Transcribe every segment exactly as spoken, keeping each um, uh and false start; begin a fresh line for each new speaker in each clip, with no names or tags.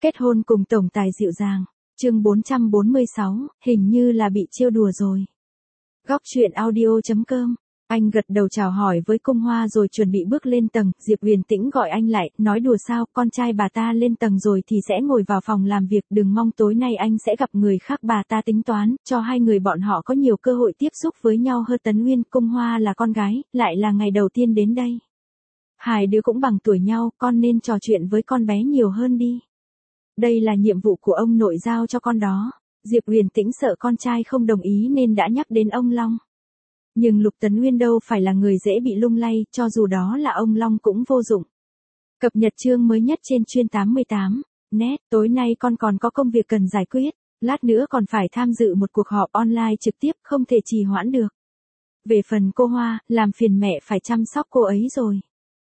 Kết hôn cùng tổng tài dịu dàng. Chương bốn trăm bốn mươi sáu, hình như là bị trêu đùa rồi. Góc truyện audio chấm com. Anh gật đầu chào hỏi với Cung Hoa rồi chuẩn bị bước lên tầng, Diệp Huyền Tĩnh gọi anh lại, nói đùa sao, con trai bà ta lên tầng rồi thì sẽ ngồi vào phòng làm việc, đừng mong tối nay anh sẽ gặp người khác, bà ta tính toán, cho hai người bọn họ có nhiều cơ hội tiếp xúc với nhau hơn. Tấn Uyên, Cung Hoa là con gái, lại là ngày đầu tiên đến đây. Hai đứa cũng bằng tuổi nhau, con nên trò chuyện với con bé nhiều hơn đi. Đây là nhiệm vụ của ông nội giao cho con đó. Diệp Huyền Tĩnh sợ con trai không đồng ý nên đã nhắc đến ông Long. Nhưng Lục Tấn Uyên đâu phải là người dễ bị lung lay, cho dù đó là ông Long cũng vô dụng. Cập nhật chương mới nhất trên chuyên tám mươi tám. Net, tối nay con còn có công việc cần giải quyết, lát nữa còn phải tham dự một cuộc họp online trực tiếp, không thể trì hoãn được. Về phần cô Hoa, làm phiền mẹ phải chăm sóc cô ấy rồi.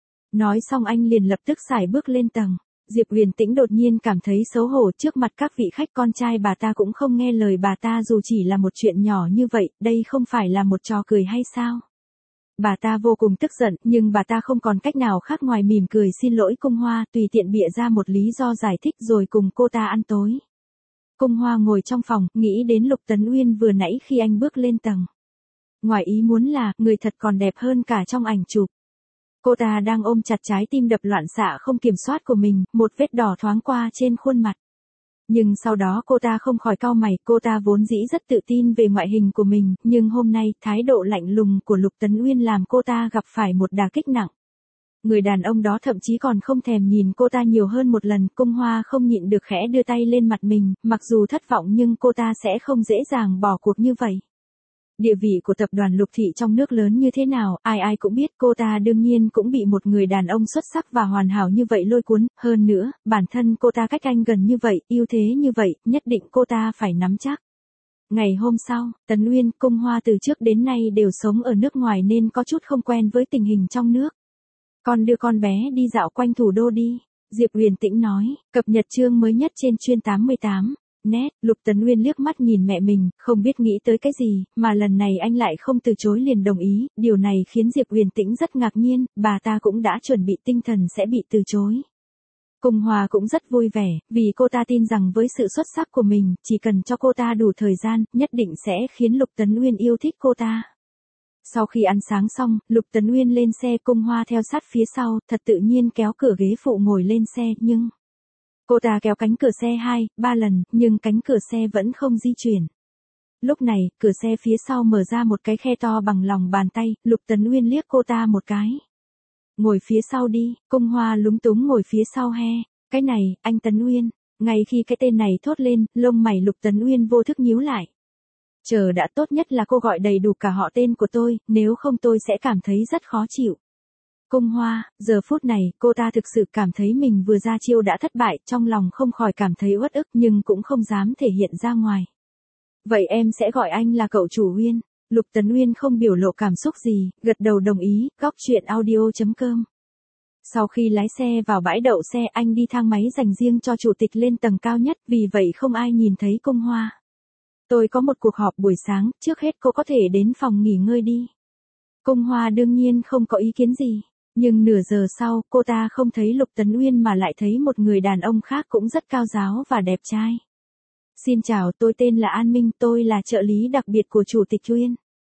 Nói xong anh liền lập tức xài bước lên tầng. Diệp Huyền Tĩnh đột nhiên cảm thấy xấu hổ trước mặt các vị khách, con trai bà ta cũng không nghe lời bà ta dù chỉ là một chuyện nhỏ như vậy, đây không phải là một trò cười hay sao? Bà ta vô cùng tức giận, nhưng bà ta không còn cách nào khác ngoài mỉm cười xin lỗi Cung Hoa, tùy tiện bịa ra một lý do giải thích rồi cùng cô ta ăn tối. Cung Hoa ngồi trong phòng, nghĩ đến Lục Tấn Uyên vừa nãy khi anh bước lên tầng. Ngoài ý muốn là, người thật còn đẹp hơn cả trong ảnh chụp. Cô ta đang ôm chặt trái tim đập loạn xạ không kiểm soát của mình, một vết đỏ thoáng qua trên khuôn mặt. Nhưng sau đó cô ta không khỏi cau mày, cô ta vốn dĩ rất tự tin về ngoại hình của mình, nhưng hôm nay, thái độ lạnh lùng của Lục Tấn Uyên làm cô ta gặp phải một đả kích nặng. Người đàn ông đó thậm chí còn không thèm nhìn cô ta nhiều hơn một lần, Cung Hoa không nhịn được khẽ đưa tay lên mặt mình, mặc dù thất vọng nhưng cô ta sẽ không dễ dàng bỏ cuộc như vậy. Địa vị của tập đoàn Lục Thị trong nước lớn như thế nào, ai ai cũng biết, cô ta đương nhiên cũng bị một người đàn ông xuất sắc và hoàn hảo như vậy lôi cuốn, hơn nữa, bản thân cô ta cách anh gần như vậy, ưu thế như vậy, nhất định cô ta phải nắm chắc. Ngày hôm sau, Tấn Uyên, Cung Hoa từ trước đến nay đều sống ở nước ngoài nên có chút không quen với tình hình trong nước. Con đưa con bé đi dạo quanh thủ đô đi, Diệp Huyền Tĩnh nói, cập nhật chương mới nhất trên chuyên tám mươi tám. Nét, Lục Tấn Uyên liếc mắt nhìn mẹ mình, không biết nghĩ tới cái gì, mà lần này anh lại không từ chối liền đồng ý, điều này khiến Diệp Huyền Tĩnh rất ngạc nhiên, bà ta cũng đã chuẩn bị tinh thần sẽ bị từ chối. Cung Hoa cũng rất vui vẻ, vì cô ta tin rằng với sự xuất sắc của mình, chỉ cần cho cô ta đủ thời gian, nhất định sẽ khiến Lục Tấn Uyên yêu thích cô ta. Sau khi ăn sáng xong, Lục Tấn Uyên lên xe, Cung Hoa theo sát phía sau, thật tự nhiên kéo cửa ghế phụ ngồi lên xe, nhưng... Cô ta kéo cánh cửa xe hai, ba lần, nhưng cánh cửa xe vẫn không di chuyển. Lúc này, cửa xe phía sau mở ra một cái khe to bằng lòng bàn tay, Lục Tấn Uyên liếc cô ta một cái. Ngồi phía sau đi, Cung Hoa lúng túng ngồi phía sau he. Cái này, anh Tấn Uyên. Ngay khi cái tên này thốt lên, lông mày Lục Tấn Uyên vô thức nhíu lại. Chờ đã, tốt nhất là cô gọi đầy đủ cả họ tên của tôi, nếu không tôi sẽ cảm thấy rất khó chịu. Cung Hoa, giờ phút này, cô ta thực sự cảm thấy mình vừa ra chiêu đã thất bại, trong lòng không khỏi cảm thấy uất ức nhưng cũng không dám thể hiện ra ngoài. Vậy em sẽ gọi anh là cậu chủ Uyên. Lục Tấn Uyên không biểu lộ cảm xúc gì, gật đầu đồng ý, góc truyện audio chấm com. Sau khi lái xe vào bãi đậu xe, anh đi thang máy dành riêng cho chủ tịch lên tầng cao nhất, vì vậy không ai nhìn thấy Cung Hoa. Tôi có một cuộc họp buổi sáng, trước hết cô có thể đến phòng nghỉ ngơi đi. Cung Hoa đương nhiên không có ý kiến gì. Nhưng nửa giờ sau, cô ta không thấy Lục Tấn Uyên mà lại thấy một người đàn ông khác cũng rất cao giáo và đẹp trai. Xin chào, tôi tên là An Minh, tôi là trợ lý đặc biệt của Chủ tịch Uyên.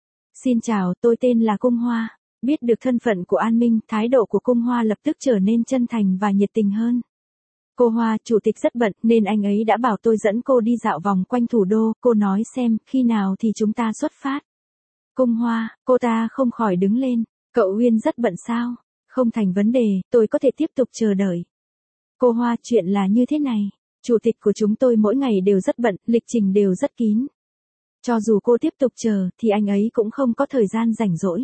Xin chào, tôi tên là Cung Hoa. Biết được thân phận của An Minh, thái độ của Cung Hoa lập tức trở nên chân thành và nhiệt tình hơn. Cô Hoa, chủ tịch rất bận nên anh ấy đã bảo tôi dẫn cô đi dạo vòng quanh thủ đô, cô nói xem, khi nào thì chúng ta xuất phát. Cung Hoa, cô ta không khỏi đứng lên, cậu Uyên rất bận sao? Không thành vấn đề, tôi có thể tiếp tục chờ đợi. Cô Hoa, chuyện là như thế này. Chủ tịch của chúng tôi mỗi ngày đều rất bận, lịch trình đều rất kín. Cho dù cô tiếp tục chờ, thì anh ấy cũng không có thời gian rảnh rỗi.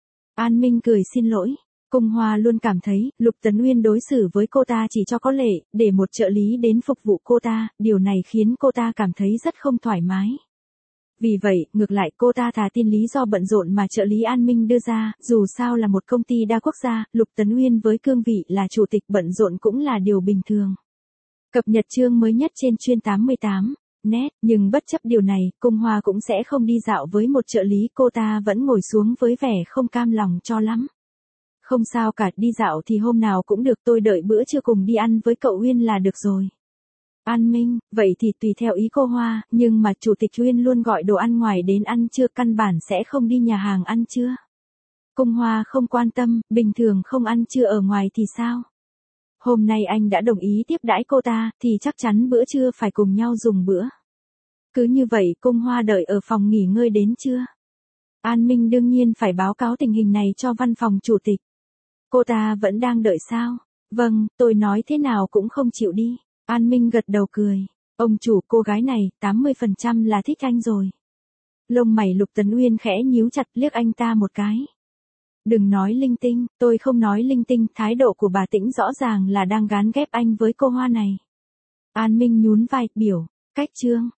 An Minh cười xin lỗi. Cung Hoa luôn cảm thấy, Lục Tấn Uyên đối xử với cô ta chỉ cho có lệ, để một trợ lý đến phục vụ cô ta, điều này khiến cô ta cảm thấy rất không thoải mái. Vì vậy, ngược lại cô ta thà tin lý do bận rộn mà trợ lý An Minh đưa ra, dù sao là một công ty đa quốc gia, Lục Tấn Uyên với cương vị là chủ tịch bận rộn cũng là điều bình thường. Cập nhật chương mới nhất trên chuyên tám mươi tám. Net, nhưng bất chấp điều này, Cung Hoa cũng sẽ không đi dạo với một trợ lý, cô ta vẫn ngồi xuống với vẻ không cam lòng cho lắm. Không sao cả, đi dạo thì hôm nào cũng được, tôi đợi bữa trưa cùng đi ăn với cậu Uyên là được rồi. An Minh, vậy thì tùy theo ý cô Hoa, nhưng mà Chủ tịch Uyên luôn gọi đồ ăn ngoài đến ăn trưa, căn bản sẽ không đi nhà hàng ăn trưa. Cung Hoa không quan tâm, bình thường không ăn trưa ở ngoài thì sao? Hôm nay anh đã đồng ý tiếp đãi cô ta, thì chắc chắn bữa trưa phải cùng nhau dùng bữa. Cứ như vậy Cung Hoa đợi ở phòng nghỉ ngơi đến trưa. An Minh đương nhiên phải báo cáo tình hình này cho văn phòng chủ tịch. Cô ta vẫn đang đợi sao? Vâng, tôi nói thế nào cũng không chịu đi. An Minh gật đầu cười. Ông chủ, cô gái này, tám mươi phần trăm là thích anh rồi. Lông mày Lục Tấn Uyên khẽ nhíu chặt, liếc anh ta một cái. Đừng nói linh tinh, tôi không nói linh tinh, thái độ của bà Tĩnh rõ ràng là đang gán ghép anh với cô Hoa này. An Minh nhún vai, biểu, cách trương.